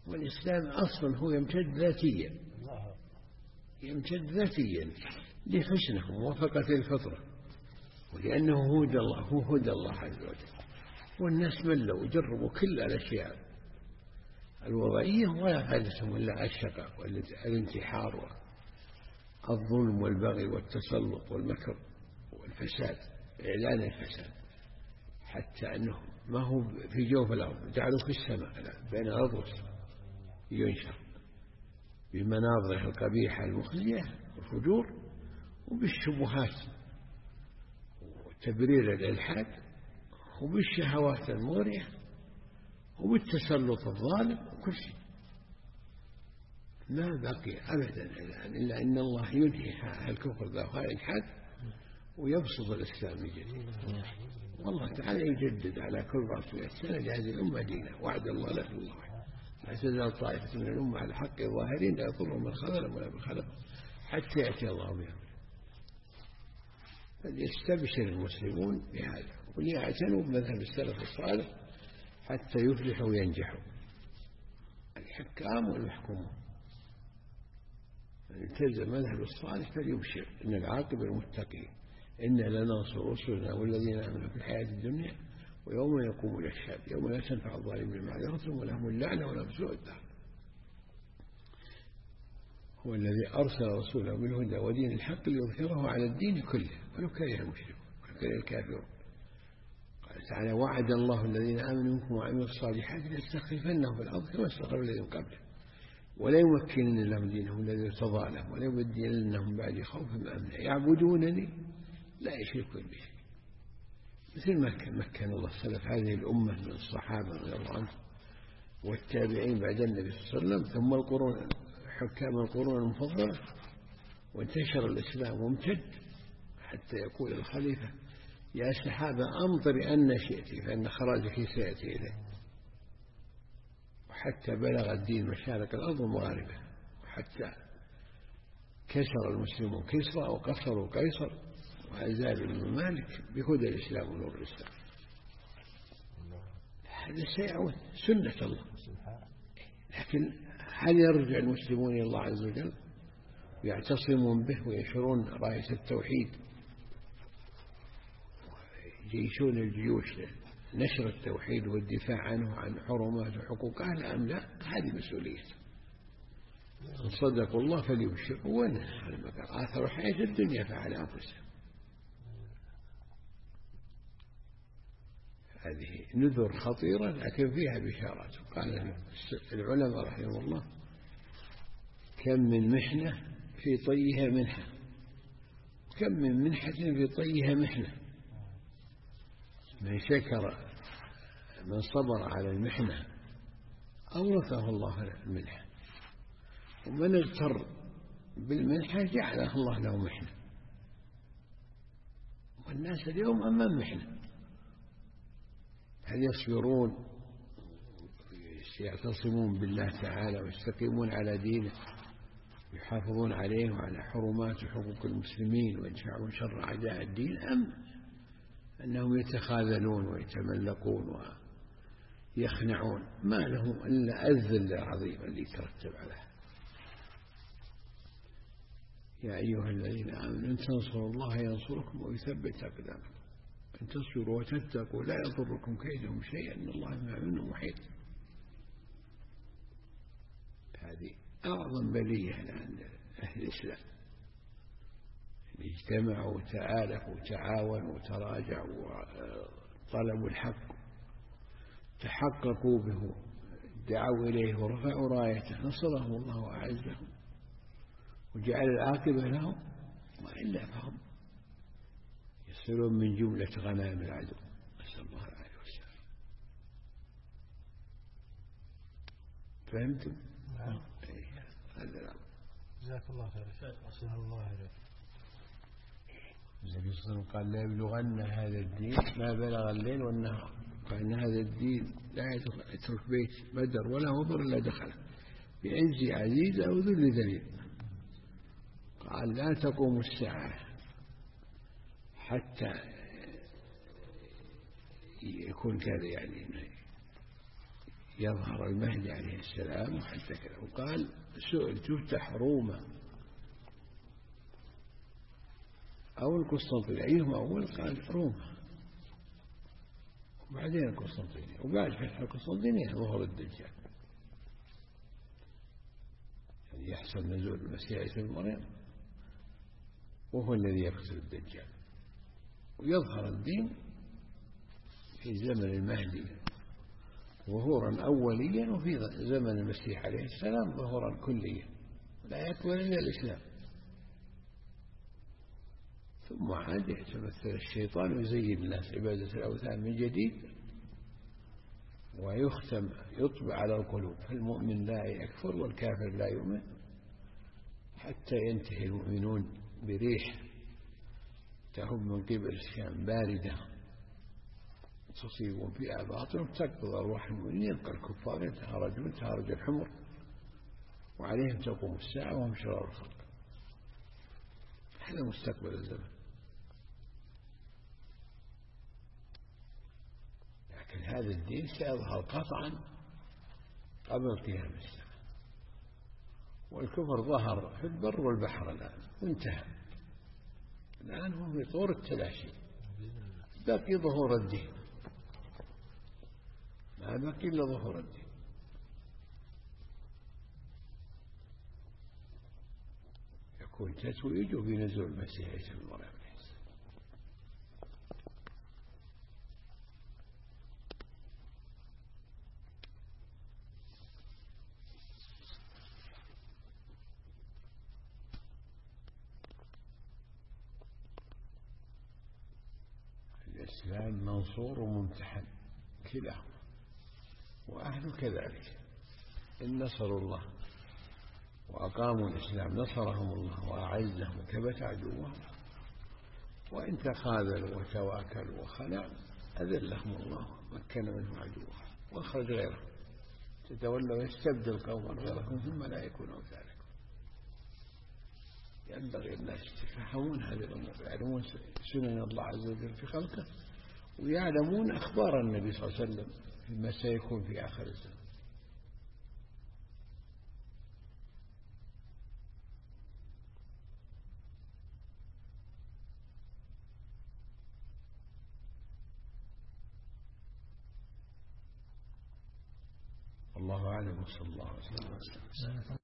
والإسلام أصلا هو يمتد ذاتيا لحسنه موافقة الفطرة، ولأنه هدى الله، هو هدى الله عز وجل. والناس ملوا وجربوا كل الأشياء الوضعية ولا فادتهم إلا الشقاء والانتحار والظلم والبغي والتسلط والمكر والفساد، إعلان الفساد، حتى أنه ما هو في جوف الأرض، جعلوا في السماء بين الأرض والسماء ينشر بمناظره القبيحة المخزية والفجور، وبالشبهات وتبرير الإلحاد، وبالشهوات المغرية، وبالتسلط الظالم، وكل شيء. ما بقي أبدا إلا أن الله ينهي الكفر ذا والإلحاد ويبسط الإسلام من جديد. والله تعالى يجدد على كل 400 سنة لهذه الأمة دينه، وعد الله لا الله، لا تزال طائفة من الأمة على حق الظاهرين لا يضرهم من خذلهم ولا بخلف حتى يأتي الله بهم. فليستبشر المسلمون بهذا وليعتنوا بمذهب السلف الصالح حتى يفلحوا وينجحوا الحكام والمحكومون. من التزم مذهب الصالح فليبشر إن العاقبة المتقين، إنا لننصر رسلنا والذين آمنوا في الحياة الدنيا ويوم يقوم الأشهاد يوم لا تنفع الظالمين معذرتهم ولهم اللعنة ولهم سوء الدار. هو الذي أرسل رسوله بالهدى ودين الحق ليظهره على الدين كله ولو كره المشركون ولو كره الكافرون. قال تعالى: وعد الله الذين آمنوا منكم وعملوا الصالحات ليستخلفنهم في الأرض كما استخلف الذين قبلهم ولا يمكنن لهم دينهم الذي ارتضى لهم ولا يبدلنهم بعد خوفهم أمنا يعبدونني لا يشركون بي شيئا. مثل ما مكن الله السلف هذه الأمة من الصحابة رضي الله عنهم والتابعين بعد النبي صلى الله عليه وسلم، ثم القرون حكام القرون المفضلة، وانتشر الإسلام وامتد حتى يقول الخليفة: يا سحابة أمطر أن شئت فإن خراجك سيأتي إليه. وحتى بلغ الدين مشارق الأرض ومغاربها، وحتى كسر المسلمون كسرى وقصروا قيصر وأزالوا الممالك بهدى الإسلام ونور الإسلام. هذا سيعود سنة الله. لكن هل يرجع المسلمون إلى الله عز وجل ويعتصمون به وينشرون راية التوحيد ويجيشون الجيوش نشر التوحيد والدفاع عنه وعن حرمات وحقوق أهله أم لا؟ هذه مسؤولية. إن صدقوا الله فليبشروا ونهى المكر آثروا حياة الدنيا فعلى أنفسهم. هذه نذر خطيرة لكن فيها بشارات. قال العلماء رحمه الله: كم من محنة في طيها منحة، كم من منحة في طيها محنة. من شكر من صبر على المحنة أورثه الله المنحة، ومن اغتر بالمنحة جعله الله له محنة. والناس اليوم أمام محنة، هل يصبرون يعتصمون بالله تعالى ويستقيمون على دينه يحافظون عليه وعلى حرمات وحقوق المسلمين ويدفعون شر أعداء الدين، أم أنهم يتخاذلون ويتملقون ويخنعون؟ ما لهم إلا الذل العظيم اللي يترتب عليه. يا أيها الذين آمنوا إن تنصروا الله ينصركم ويثبت أقدامكم إن تصبروا وتتقوا لا يضركم كيدهم شيئا إن الله بما يعملون محيط. هذه أعظم بلية عند أهل الإسلام، اجتمعوا وتآلفوا وتعاونوا وتراجعوا وطلبوا الحق، تحققوا به، دعوا إليه ورفعوا رايته، نصرهم الله وأعزهم وجعل العاقبة لهم، وإلا فهم يصيرون من جملة غنائم العدو. نسأل الله العافية والسلامة. فهمتم؟ نعم. هذا الأمر. جزاك الله خير. أحسن الله إليك. النبي صلى الله عليه وسلم قال: لا يبلغن هذا الدين ما بلغ الليل والنهار. قال: إن هذا الدين لا يترك بيت بدر ولا وبر إلا دخله بعز عزيز أو ذل ذليل. قال: لا تقوم الساعة حتى يكون كذا، يعني يظهر المهدي عليه السلام وحتى كذا. وقال سئل تفتح روما أو القسطنطينية أيهما أول؟ قال روما وبعدين القسطنطينية، وبعد فتح القسطنطينية ظهور الدجال، يعني يحصل نزول المسيح عيسى بن مريم وهو الذي يقتل الدجال، ويظهر الدين في زمن المهدي ظهورا أوليا، وفي زمن المسيح عليه السلام ظهورا كليا، لا يكمل إلا الإسلام. ثم عاد يتمثل الشيطان ويزين الناس عبادة الأوثان من جديد، ويختم يطبع على القلوب، فالمؤمن لا يكفر والكافر لا يؤمن، حتى ينتهي المؤمنون بريح تهب من قبل الشام باردة تصيبهم فيها باطل تقبض أرواح المؤمنين، يبقى الكفار يتهارجون تهارج الحمر، وعليهم تقوم الساعة وهم شرار الخلق. هذا مستقبل الزمن. لكن هذا الدين سيظهر قطعا قبل قيام الساعة. والكفر ظهر في البر والبحر الآن وانتهى، الآن هم في طور التلاشي، باقي ظهور الدين، ما باقي إلا ظهور الدين. يكون تتويجه بنزول المسيح عيسى بن مريم. الإسلام منصور وممتحن كلاهما، وأهله كذلك. إن نصروا الله وأقاموا الإسلام نصرهم الله وأعزهم وكبت عدوهم، وإن تخاذلوا وتواكلوا وخلعوا أذلهم الله مكن منهم عدوهم وأخرج غيره، تتولوا يستبدل قوما غيرهم ثم لا يكونوا ذلك. ينبغي الناس يتفهمون هذه الأمور، يعلمون سنن الله عز وجل في خلقه، ويعلمون أخبار النبي صلى الله عليه وسلم فيما سيكون في آخر الزمان. والله أعلم، وصلى الله وسلم.